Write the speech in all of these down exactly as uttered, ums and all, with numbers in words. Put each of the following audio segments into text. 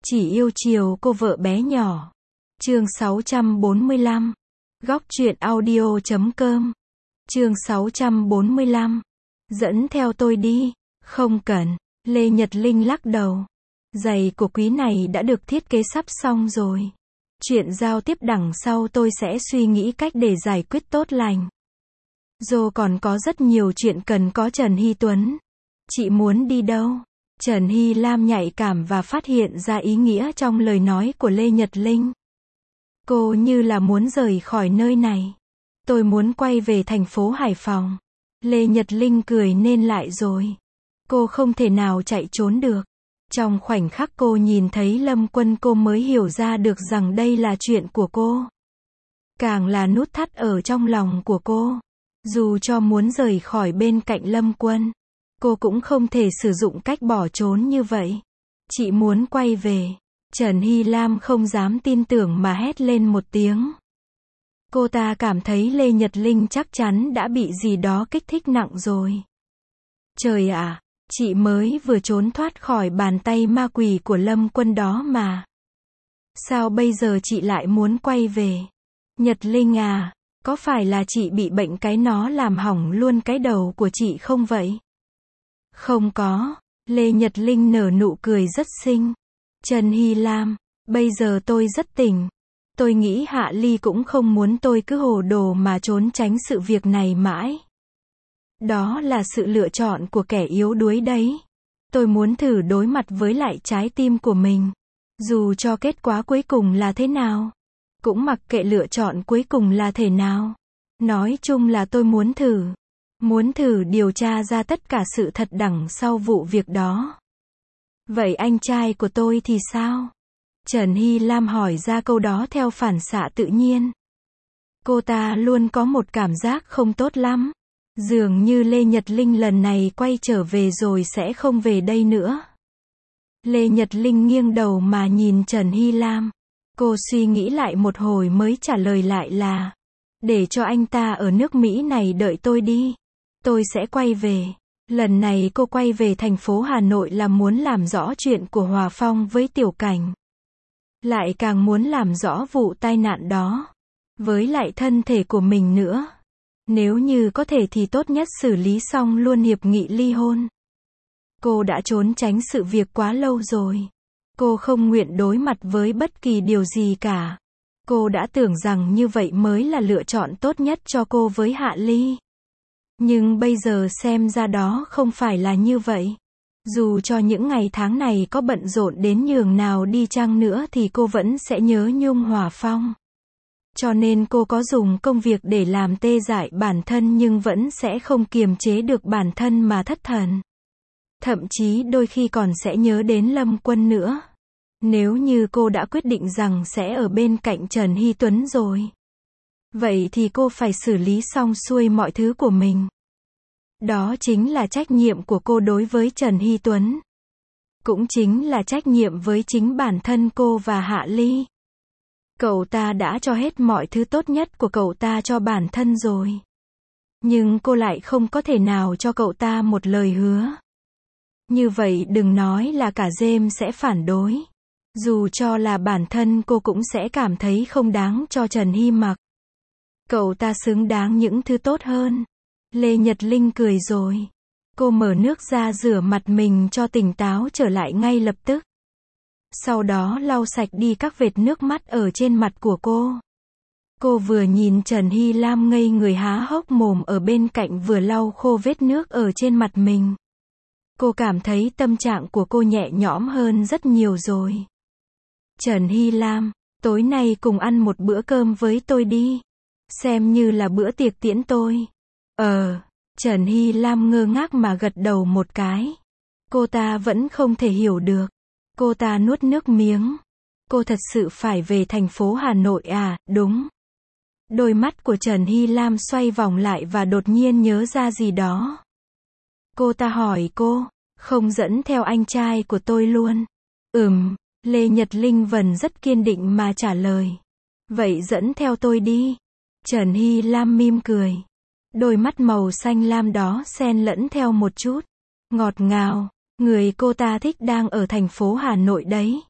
Chỉ yêu chiều cô vợ bé nhỏ. Chương sáu trăm bốn mươi lăm. Góc truyện audio chấm com. Chương sáu trăm bốn mươi lăm. Dẫn theo tôi đi. Không cần. Lê Nhật Linh lắc đầu. Giày của quý này đã được thiết kế sắp xong rồi. Chuyện giao tiếp đằng sau tôi sẽ suy nghĩ cách để giải quyết tốt lành. Dô còn có rất nhiều chuyện cần có Trần Hy Tuấn. Chị muốn đi đâu? Trần Hy Lam nhạy cảm và phát hiện ra ý nghĩa trong lời nói của Lê Nhật Linh. Cô như là muốn rời khỏi nơi này. Tôi muốn quay về thành phố Hải Phòng. Lê Nhật Linh cười nên lại rồi. Cô không thể nào chạy trốn được. Trong khoảnh khắc cô nhìn thấy Lâm Quân cô mới hiểu ra được rằng đây là chuyện của cô. Càng là nút thắt ở trong lòng của cô. Dù cho muốn rời khỏi bên cạnh Lâm Quân, cô cũng không thể sử dụng cách bỏ trốn như vậy. Chị muốn quay về. Trần Hy Lam không dám tin tưởng mà hét lên một tiếng. Cô ta cảm thấy Lê Nhật Linh chắc chắn đã bị gì đó kích thích nặng rồi. Trời ạ, chị mới vừa trốn thoát khỏi bàn tay ma quỷ của Lâm Quân đó mà. Sao bây giờ chị lại muốn quay về? Nhật Linh à, có phải là chị bị bệnh cái nó làm hỏng luôn cái đầu của chị không vậy? Không có. Lê Nhật Linh nở nụ cười rất xinh. Trần Hy Lam, bây giờ tôi rất tỉnh. Tôi nghĩ Hạ Ly cũng không muốn tôi cứ hồ đồ mà trốn tránh sự việc này mãi. Đó là sự lựa chọn của kẻ yếu đuối đấy. Tôi muốn thử đối mặt với lại trái tim của mình. Dù cho kết quả cuối cùng là thế nào. Cũng mặc kệ lựa chọn cuối cùng là thế nào. Nói chung là tôi muốn thử. Muốn thử điều tra ra tất cả sự thật đằng sau vụ việc đó. Vậy anh trai của tôi thì sao? Trần Hy Lam hỏi ra câu đó theo phản xạ tự nhiên. Cô ta luôn có một cảm giác không tốt lắm. Dường như Lê Nhật Linh lần này quay trở về rồi sẽ không về đây nữa. Lê Nhật Linh nghiêng đầu mà nhìn Trần Hy Lam. Cô suy nghĩ lại một hồi mới trả lời lại là, để cho anh ta ở nước Mỹ này đợi tôi đi. Tôi sẽ quay về. Lần này cô quay về thành phố Hà Nội là muốn làm rõ chuyện của Hòa Phong với Tiểu Cảnh. Lại càng muốn làm rõ vụ tai nạn đó. Với lại thân thể của mình nữa. Nếu như có thể thì tốt nhất xử lý xong luôn hiệp nghị ly hôn. Cô đã trốn tránh sự việc quá lâu rồi. Cô không nguyện đối mặt với bất kỳ điều gì cả. Cô đã tưởng rằng như vậy mới là lựa chọn tốt nhất cho cô với Hạ Ly. Nhưng bây giờ xem ra đó không phải là như vậy. Dù cho những ngày tháng này có bận rộn đến nhường nào đi chăng nữa thì cô vẫn sẽ nhớ nhung Hòa Phong. Cho nên cô có dùng công việc để làm tê dại bản thân nhưng vẫn sẽ không kiềm chế được bản thân mà thất thần. Thậm chí đôi khi còn sẽ nhớ đến Lâm Quân nữa. Nếu như cô đã quyết định rằng sẽ ở bên cạnh Trần Hy Tuấn rồi. Vậy thì cô phải xử lý xong xuôi mọi thứ của mình. Đó chính là trách nhiệm của cô đối với Trần Hy Tuấn. Cũng chính là trách nhiệm với chính bản thân cô và Hạ Ly. Cậu ta đã cho hết mọi thứ tốt nhất của cậu ta cho bản thân rồi. Nhưng cô lại không có thể nào cho cậu ta một lời hứa. Như vậy đừng nói là cả James sẽ phản đối. Dù cho là bản thân cô cũng sẽ cảm thấy không đáng cho Trần Hy mặc. Cậu ta xứng đáng những thứ tốt hơn. Lê Nhật Linh cười rồi. Cô mở nước ra rửa mặt mình cho tỉnh táo trở lại ngay lập tức. Sau đó lau sạch đi các vệt nước mắt ở trên mặt của cô. Cô vừa nhìn Trần Hy Lam ngây người há hốc mồm ở bên cạnh vừa lau khô vết nước ở trên mặt mình. Cô cảm thấy tâm trạng của cô nhẹ nhõm hơn rất nhiều rồi. Trần Hy Lam, tối nay cùng ăn một bữa cơm với tôi đi. Xem như là bữa tiệc tiễn tôi. Ờ, Trần Hy Lam ngơ ngác mà gật đầu một cái. Cô ta vẫn không thể hiểu được. Cô ta nuốt nước miếng. Cô thật sự phải về thành phố Hà Nội à, đúng. Đôi mắt của Trần Hy Lam xoay vòng lại và đột nhiên nhớ ra gì đó. Cô ta hỏi cô, không dẫn theo anh trai của tôi luôn. Ừm, Lê Nhật Linh vẫn rất kiên định mà trả lời. Vậy dẫn theo tôi đi. Trần Hy Lam mỉm cười. Đôi mắt màu xanh lam đó xen lẫn theo một chút ngọt ngào. Người cô ta thích đang ở thành phố Hà Nội đấy.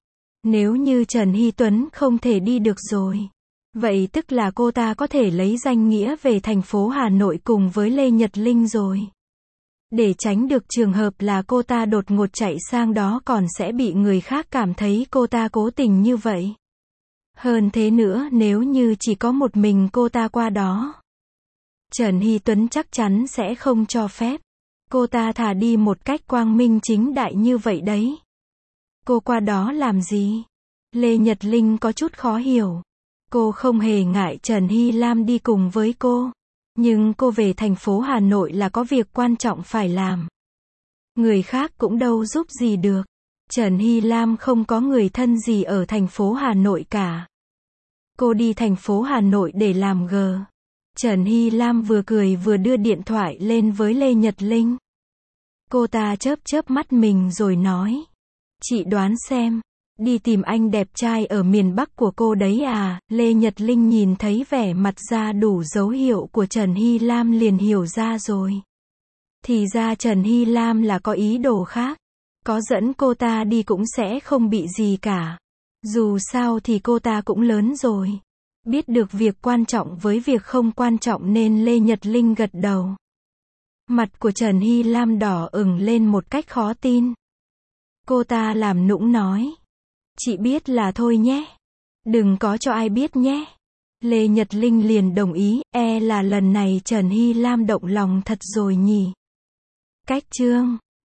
Nếu như Trần Hy Tuấn không thể đi được rồi, vậy tức là cô ta có thể lấy danh nghĩa về thành phố Hà Nội cùng với Lê Nhật Linh rồi. Để tránh được trường hợp là cô ta đột ngột chạy sang đó còn sẽ bị người khác cảm thấy cô ta cố tình như vậy. Hơn thế nữa, nếu như chỉ có một mình cô ta qua đó, Trần Hy Tuấn chắc chắn sẽ không cho phép. Cô ta thả đi một cách quang minh chính đại như vậy đấy. Cô qua đó làm gì? Lê Nhật Linh có chút khó hiểu. Cô không hề ngại Trần Hy Lam đi cùng với cô. Nhưng cô về thành phố Hà Nội là có việc quan trọng phải làm. Người khác cũng đâu giúp gì được. Trần Hy Lam không có người thân gì ở thành phố Hà Nội cả. Cô đi thành phố Hà Nội để làm gờ. Trần Hy Lam vừa cười vừa đưa điện thoại lên với Lê Nhật Linh. Cô ta chớp chớp mắt mình rồi nói. Chị đoán xem, đi tìm anh đẹp trai ở miền Bắc của cô đấy à? Lê Nhật Linh nhìn thấy vẻ mặt ra đủ dấu hiệu của Trần Hy Lam liền hiểu ra rồi. Thì ra Trần Hy Lam là có ý đồ khác. Có dẫn cô ta đi cũng sẽ không bị gì cả. Dù sao thì cô ta cũng lớn rồi. Biết được việc quan trọng với việc không quan trọng nên Lê Nhật Linh gật đầu. Mặt của Trần Hy Lam đỏ ửng lên một cách khó tin. Cô ta làm nũng nói. Chị biết là thôi nhé. Đừng có cho ai biết nhé. Lê Nhật Linh liền đồng ý, e là lần này Trần Hy Lam động lòng thật rồi nhỉ. Cách chương